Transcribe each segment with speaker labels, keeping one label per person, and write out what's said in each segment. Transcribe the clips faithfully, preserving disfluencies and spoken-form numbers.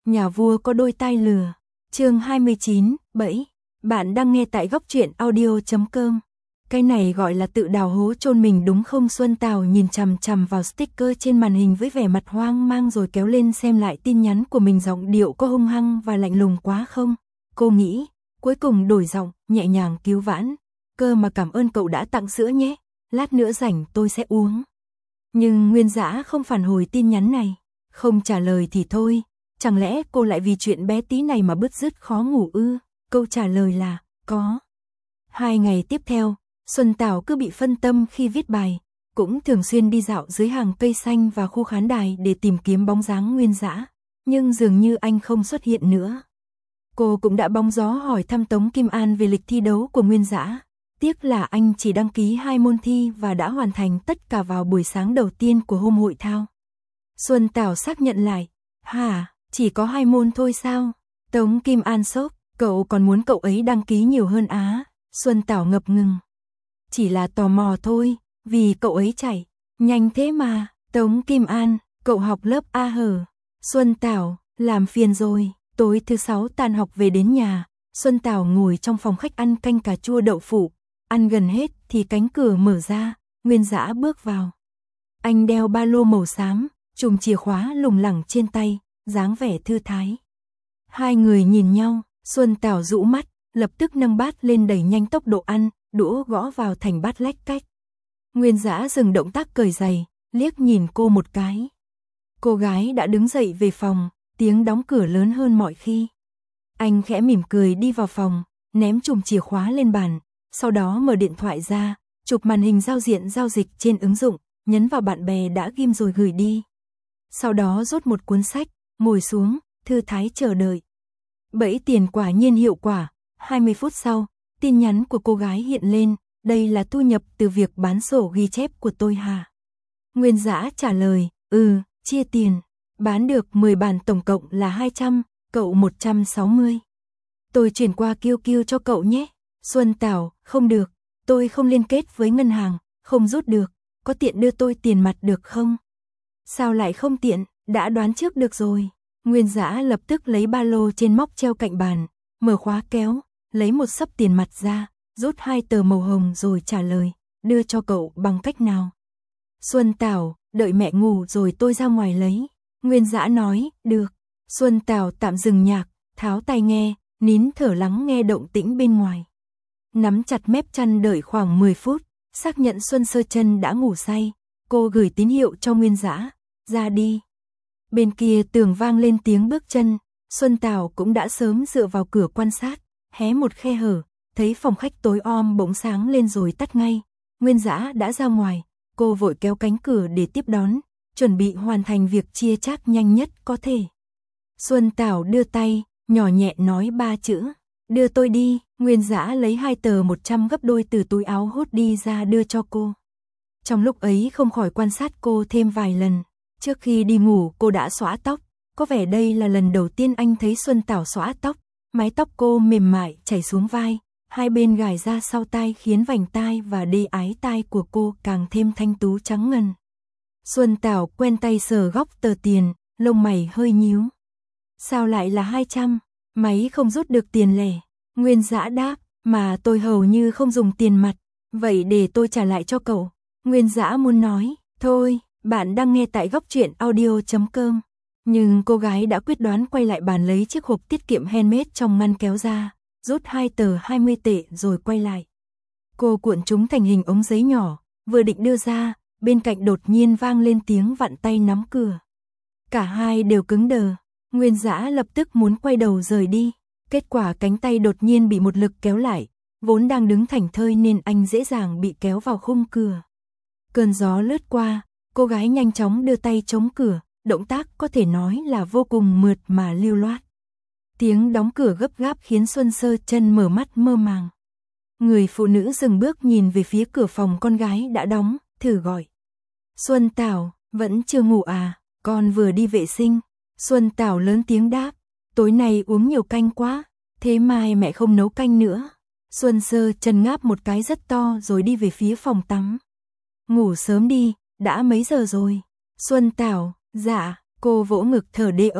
Speaker 1: Nhà vua có đôi tai lừa. Chương hai mươi chín, bẫy. Bạn đang nghe tại góc truyện audio chấm com. Cái này gọi là tự đào hố chôn mình đúng không? Xuân Tào nhìn chằm chằm vào sticker trên màn hình với vẻ mặt hoang mang rồi kéo lên xem lại tin nhắn của mình, giọng điệu có hung hăng và lạnh lùng quá không? Cô nghĩ, cuối cùng đổi giọng, nhẹ nhàng cứu vãn. Cơ mà cảm ơn cậu đã tặng sữa nhé, lát nữa rảnh tôi sẽ uống. Nhưng Nguyên Dã không phản hồi tin nhắn này, không trả lời thì thôi. Chẳng lẽ cô lại vì chuyện bé tí này mà bứt rứt khó ngủ ư? Câu trả lời là, có. Hai ngày tiếp theo, Xuân Tào cứ bị phân tâm khi viết bài, cũng thường xuyên đi dạo dưới hàng cây xanh và khu khán đài để tìm kiếm bóng dáng Nguyên Dã, nhưng dường như anh không xuất hiện nữa. Cô cũng đã bóng gió hỏi thăm Tống Kim An về lịch thi đấu của Nguyên Dã, tiếc là anh chỉ đăng ký hai môn thi và đã hoàn thành tất cả vào buổi sáng đầu tiên của hôm hội thao. Xuân Tào xác nhận lại, hả, chỉ có hai môn thôi sao? Tống Kim An sốc, cậu còn muốn cậu ấy đăng ký nhiều hơn á? Xuân Tào ngập ngừng. Chỉ là tò mò thôi, vì cậu ấy chạy nhanh thế mà. Tống Kim An, cậu học lớp A hở? Xuân Tào, làm phiền rồi. Tối thứ sáu tan học về đến nhà, Xuân Tào ngồi trong phòng khách ăn canh cà chua đậu phụ. Ăn gần hết thì cánh cửa mở ra, Nguyên Dã bước vào. Anh đeo ba lô màu xám, chùm chìa khóa lủng lẳng trên tay, dáng vẻ thư thái. Hai người nhìn nhau, Xuân Tào rũ mắt, lập tức nâng bát lên đẩy nhanh tốc độ ăn, đũa gõ vào thành bát lách cách. Nguyên Dã dừng động tác cởi giày, liếc nhìn cô một cái. Cô gái đã đứng dậy về phòng, tiếng đóng cửa lớn hơn mọi khi. Anh khẽ mỉm cười đi vào phòng, ném chùm chìa khóa lên bàn, sau đó mở điện thoại ra, chụp màn hình giao diện giao dịch trên ứng dụng, nhấn vào bạn bè đã ghim rồi gửi đi. Sau đó rút một cuốn sách, ngồi xuống, thư thái chờ đợi. Bẫy tiền quả nhiên hiệu quả. hai mươi phút sau, tin nhắn của cô gái hiện lên, đây là thu nhập từ việc bán sổ ghi chép của tôi hả? Nguyên Dã trả lời, ừ, chia tiền, bán được mười bản tổng cộng là hai trăm, cậu một trăm sáu mươi. Tôi chuyển qua quy quy cho cậu nhé. Xuân Tào, không được, tôi không liên kết với ngân hàng, không rút được, có tiện đưa tôi tiền mặt được không? Sao lại không tiện, đã đoán trước được rồi. Nguyên Dã lập tức lấy ba lô trên móc treo cạnh bàn, mở khóa kéo, lấy một xấp tiền mặt ra, rút hai tờ màu hồng rồi trả lời, đưa cho cậu bằng cách nào? Xuân Tào, đợi mẹ ngủ rồi tôi ra ngoài lấy. Nguyên Dã nói, được. Xuân Tào tạm dừng nhạc, tháo tai nghe, nín thở lắng nghe động tĩnh bên ngoài. Nắm chặt mép chăn đợi khoảng mười phút, xác nhận Xuân Sơ Chân đã ngủ say, cô gửi tín hiệu cho Nguyên Dã, ra đi. Bên kia tường vang lên tiếng bước chân, Xuân Tào cũng đã sớm dựa vào cửa quan sát, hé một khe hở, thấy phòng khách tối om bỗng sáng lên rồi tắt ngay. Nguyên Dã đã ra ngoài, cô vội kéo cánh cửa để tiếp đón, chuẩn bị hoàn thành việc chia chác nhanh nhất có thể. Xuân Tào đưa tay, nhỏ nhẹ nói ba chữ, đưa tôi đi. Nguyên Dã lấy hai tờ một trăm gấp đôi từ túi áo hốt đi ra đưa cho cô. Trong lúc ấy không khỏi quan sát cô thêm vài lần. Trước khi đi ngủ cô đã xõa tóc, có vẻ đây là lần đầu tiên anh thấy Xuân Tào xõa tóc. Mái tóc cô mềm mại chảy xuống vai, hai bên gài ra sau tai khiến vành tai và đê ái tai của cô càng thêm thanh tú trắng ngần. Xuân Tào quen tay sờ góc tờ tiền, lông mày hơi nhíu. Sao lại là hai trăm? Máy không rút được tiền lẻ. Nguyên Dã đáp, mà tôi hầu như không dùng tiền mặt, vậy để tôi trả lại cho cậu. Nguyên Dã muốn nói, thôi, bạn đang nghe tại góc truyện audio chấm com. Nhưng cô gái đã quyết đoán quay lại bàn lấy chiếc hộp tiết kiệm handmade trong ngăn kéo ra, rút hai tờ hai mươi tệ rồi quay lại. Cô cuộn chúng thành hình ống giấy nhỏ, vừa định đưa ra, bên cạnh đột nhiên vang lên tiếng vặn tay nắm cửa. Cả hai đều cứng đờ, Nguyên Dã lập tức muốn quay đầu rời đi, kết quả cánh tay đột nhiên bị một lực kéo lại, vốn đang đứng thảnh thơi nên anh dễ dàng bị kéo vào khung cửa. Cơn gió lướt qua, cô gái nhanh chóng đưa tay chống cửa, động tác có thể nói là vô cùng mượt mà lưu loát. Tiếng đóng cửa gấp gáp khiến Xuân Sơ Chân mở mắt mơ màng. Người phụ nữ dừng bước nhìn về phía cửa phòng con gái đã đóng, thử gọi. Xuân Tào, vẫn chưa ngủ à, con vừa đi vệ sinh. Xuân Tào lớn tiếng đáp, tối nay uống nhiều canh quá, thế mai mẹ không nấu canh nữa. Xuân Sơ Chân ngáp một cái rất to rồi đi về phía phòng tắm. Ngủ sớm đi, đã mấy giờ rồi? Xuân Tào, dạ, cô vỗ ngực thở đê ốc,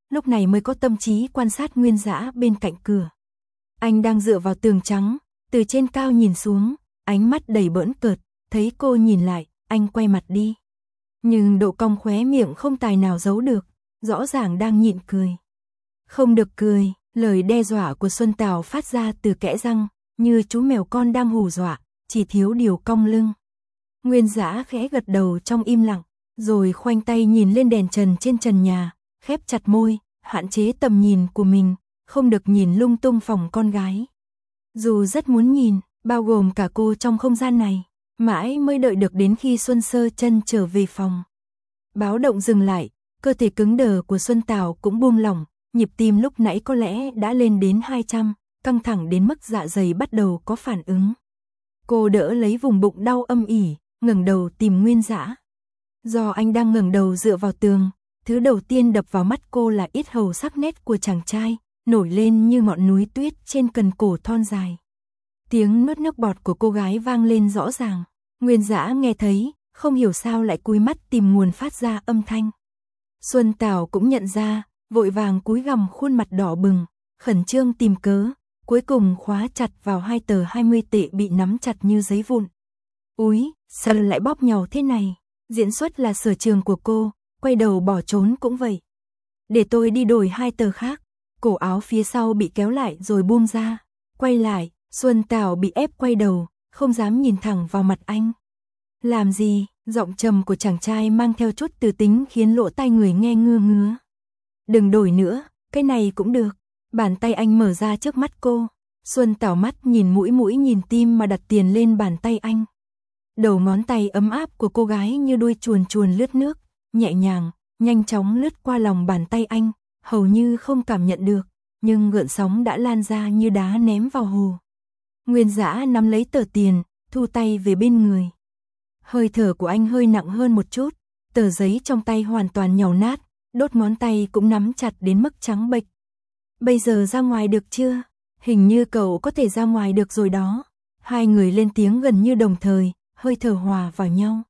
Speaker 1: lúc này mới có tâm trí quan sát Nguyên Dã bên cạnh cửa. Anh đang dựa vào tường trắng, từ trên cao nhìn xuống, ánh mắt đầy bỡn cợt, thấy cô nhìn lại, anh quay mặt đi. Nhưng độ cong khóe miệng không tài nào giấu được, rõ ràng đang nhịn cười. Không được cười, lời đe dọa của Xuân Tào phát ra từ kẽ răng, như chú mèo con đang hù dọa, chỉ thiếu điều cong lưng. Nguyên Dã khẽ gật đầu trong im lặng, rồi khoanh tay nhìn lên đèn trần trên trần nhà, khép chặt môi, hạn chế tầm nhìn của mình, không được nhìn lung tung phòng con gái. Dù rất muốn nhìn, bao gồm cả cô trong không gian này, mãi mới đợi được đến khi Xuân Sơ Chân trở về phòng. Báo động dừng lại, cơ thể cứng đờ của Xuân Tào cũng buông lỏng, nhịp tim lúc nãy có lẽ đã lên đến hai trăm, căng thẳng đến mức dạ dày bắt đầu có phản ứng. Cô đỡ lấy vùng bụng đau âm ỉ, ngẩng đầu tìm Nguyên Dã. Do anh đang ngẩng đầu dựa vào tường, thứ đầu tiên đập vào mắt cô là yết hầu sắc nét của chàng trai, nổi lên như ngọn núi tuyết trên cần cổ thon dài. Tiếng nuốt nước bọt của cô gái vang lên rõ ràng. Nguyên Dã nghe thấy, không hiểu sao lại cúi mắt tìm nguồn phát ra âm thanh. Xuân Tào cũng nhận ra, vội vàng cúi gằm khuôn mặt đỏ bừng, khẩn trương tìm cớ, cuối cùng khóa chặt vào hai tờ hai mươi tệ bị nắm chặt như giấy vụn. Úi, sao lại bóp nhau thế này? Diễn xuất là sở trường của cô, quay đầu bỏ trốn cũng vậy. Để tôi đi đổi hai tờ khác. Cổ áo phía sau bị kéo lại rồi buông ra. Quay lại, Xuân Tào bị ép quay đầu, không dám nhìn thẳng vào mặt anh. Làm gì? Giọng trầm của chàng trai mang theo chút từ tính khiến lỗ tai người nghe ngứa ngứa. Đừng đổi nữa, cái này cũng được. Bàn tay anh mở ra trước mắt cô. Xuân Tào mắt nhìn mũi mũi nhìn tim mà đặt tiền lên bàn tay anh. Đầu ngón tay ấm áp của cô gái như đuôi chuồn chuồn lướt nước, nhẹ nhàng, nhanh chóng lướt qua lòng bàn tay anh, hầu như không cảm nhận được, nhưng gợn sóng đã lan ra như đá ném vào hồ. Nguyên Dã nắm lấy tờ tiền, thu tay về bên người. Hơi thở của anh hơi nặng hơn một chút, tờ giấy trong tay hoàn toàn nhàu nát, đốt ngón tay cũng nắm chặt đến mức trắng bệch. Bây giờ ra ngoài được chưa? Hình như cậu có thể ra ngoài được rồi đó. Hai người lên tiếng gần như đồng thời, hơi thở hòa vào nhau.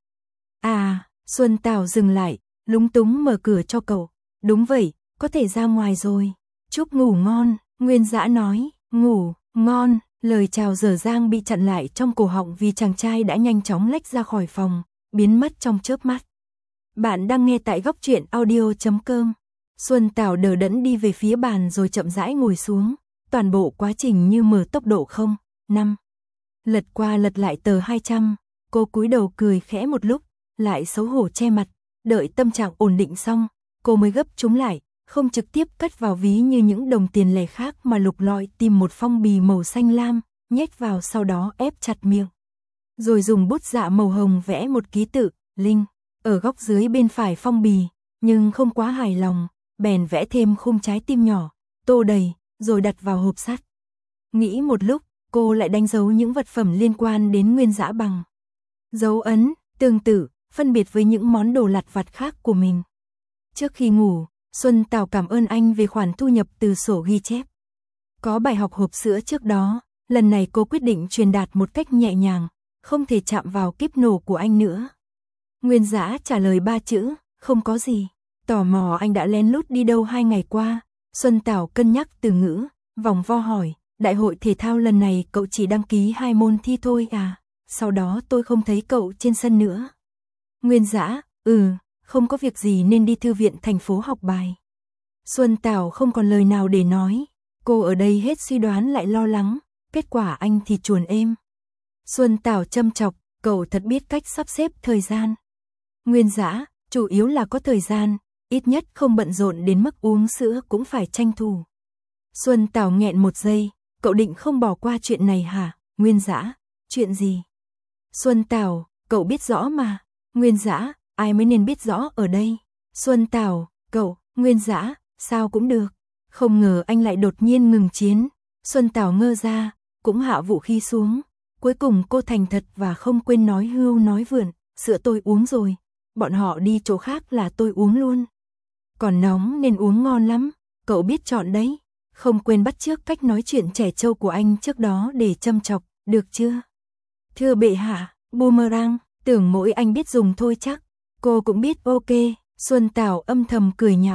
Speaker 1: À, Xuân Tào dừng lại, lúng túng mở cửa cho cậu. Đúng vậy, có thể ra ngoài rồi. Chúc ngủ ngon, Nguyên Dã nói. Ngủ, ngon, lời chào dở dang bị chặn lại trong cổ họng vì chàng trai đã nhanh chóng lách ra khỏi phòng, biến mất trong chớp mắt. Bạn đang nghe tại góc truyện audio chấm com. Xuân Tào đờ đẫn đi về phía bàn rồi chậm rãi ngồi xuống, toàn bộ quá trình như mở tốc độ không, năm. Lật qua lật lại tờ hai trăm, cô cúi đầu cười khẽ một lúc, lại xấu hổ che mặt, đợi tâm trạng ổn định xong, cô mới gấp chúng lại, không trực tiếp cất vào ví như những đồng tiền lẻ khác mà lục lọi tìm một phong bì màu xanh lam, nhét vào sau đó ép chặt miệng. Rồi dùng bút dạ màu hồng vẽ một ký tự, Linh, ở góc dưới bên phải phong bì, nhưng không quá hài lòng, bèn vẽ thêm khung trái tim nhỏ, tô đầy, rồi đặt vào hộp sắt. Nghĩ một lúc, cô lại đánh dấu những vật phẩm liên quan đến Nguyên Dã bằng dấu ấn, tương tự, phân biệt với những món đồ lặt vặt khác của mình. Trước khi ngủ, Xuân Tào cảm ơn anh về khoản thu nhập từ sổ ghi chép. Có bài học hộp sữa trước đó, lần này cô quyết định truyền đạt một cách nhẹ nhàng, không thể chạm vào kíp nổ của anh nữa. Nguyên Dã trả lời ba chữ, không có gì. Tò mò anh đã lén lút đi đâu hai ngày qua, Xuân Tào cân nhắc từ ngữ, vòng vo hỏi, đại hội thể thao lần này cậu chỉ đăng ký hai môn thi thôi à, sau đó tôi không thấy cậu trên sân nữa. Nguyên Dã, ừ, không có việc gì nên đi thư viện thành phố học bài. Xuân Tào không còn lời nào để nói, cô ở đây hết suy đoán lại lo lắng, kết quả anh thì chuồn êm. Xuân Tào châm chọc, cậu thật biết cách sắp xếp thời gian. Nguyên Dã, chủ yếu là có thời gian, ít nhất không bận rộn đến mức uống sữa cũng phải tranh thủ. Xuân Tào nghẹn một giây, cậu định không bỏ qua chuyện này hả? Nguyên Dã, chuyện gì? Xuân Tào, cậu biết rõ mà. Nguyên Dã, ai mới nên biết rõ ở đây? Xuân Tào, cậu, Nguyên Dã, sao cũng được. Không ngờ anh lại đột nhiên ngừng chiến. Xuân Tào ngơ ra, cũng hạ vũ khí xuống. Cuối cùng cô thành thật và không quên nói hưu nói vượn, sữa tôi uống rồi. Bọn họ đi chỗ khác là tôi uống luôn. Còn nóng nên uống ngon lắm, cậu biết chọn đấy. Không quên bắt chước cách nói chuyện trẻ trâu của anh trước đó để châm chọc, được chưa? Thưa bệ hạ, boomerang, tưởng mỗi anh biết dùng thôi chắc. Cô cũng biết ok, Xuân Tào âm thầm cười nhạo.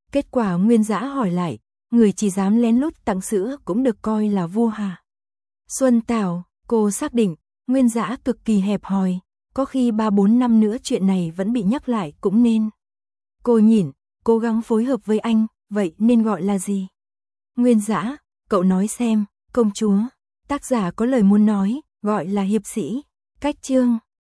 Speaker 1: Kết quả Nguyên Dã hỏi lại, người chỉ dám lén lút tặng sữa cũng được coi là vua hả? Xuân Tảo, cô xác định, Nguyên Dã cực kỳ hẹp hòi, có khi ba bốn năm nữa chuyện này vẫn bị nhắc lại cũng nên. Cô nhìn, cố gắng phối hợp với anh, vậy nên gọi là gì? Nguyên Dã, cậu nói xem, công chúa, tác giả có lời muốn nói, gọi là hiệp sĩ, cách chương.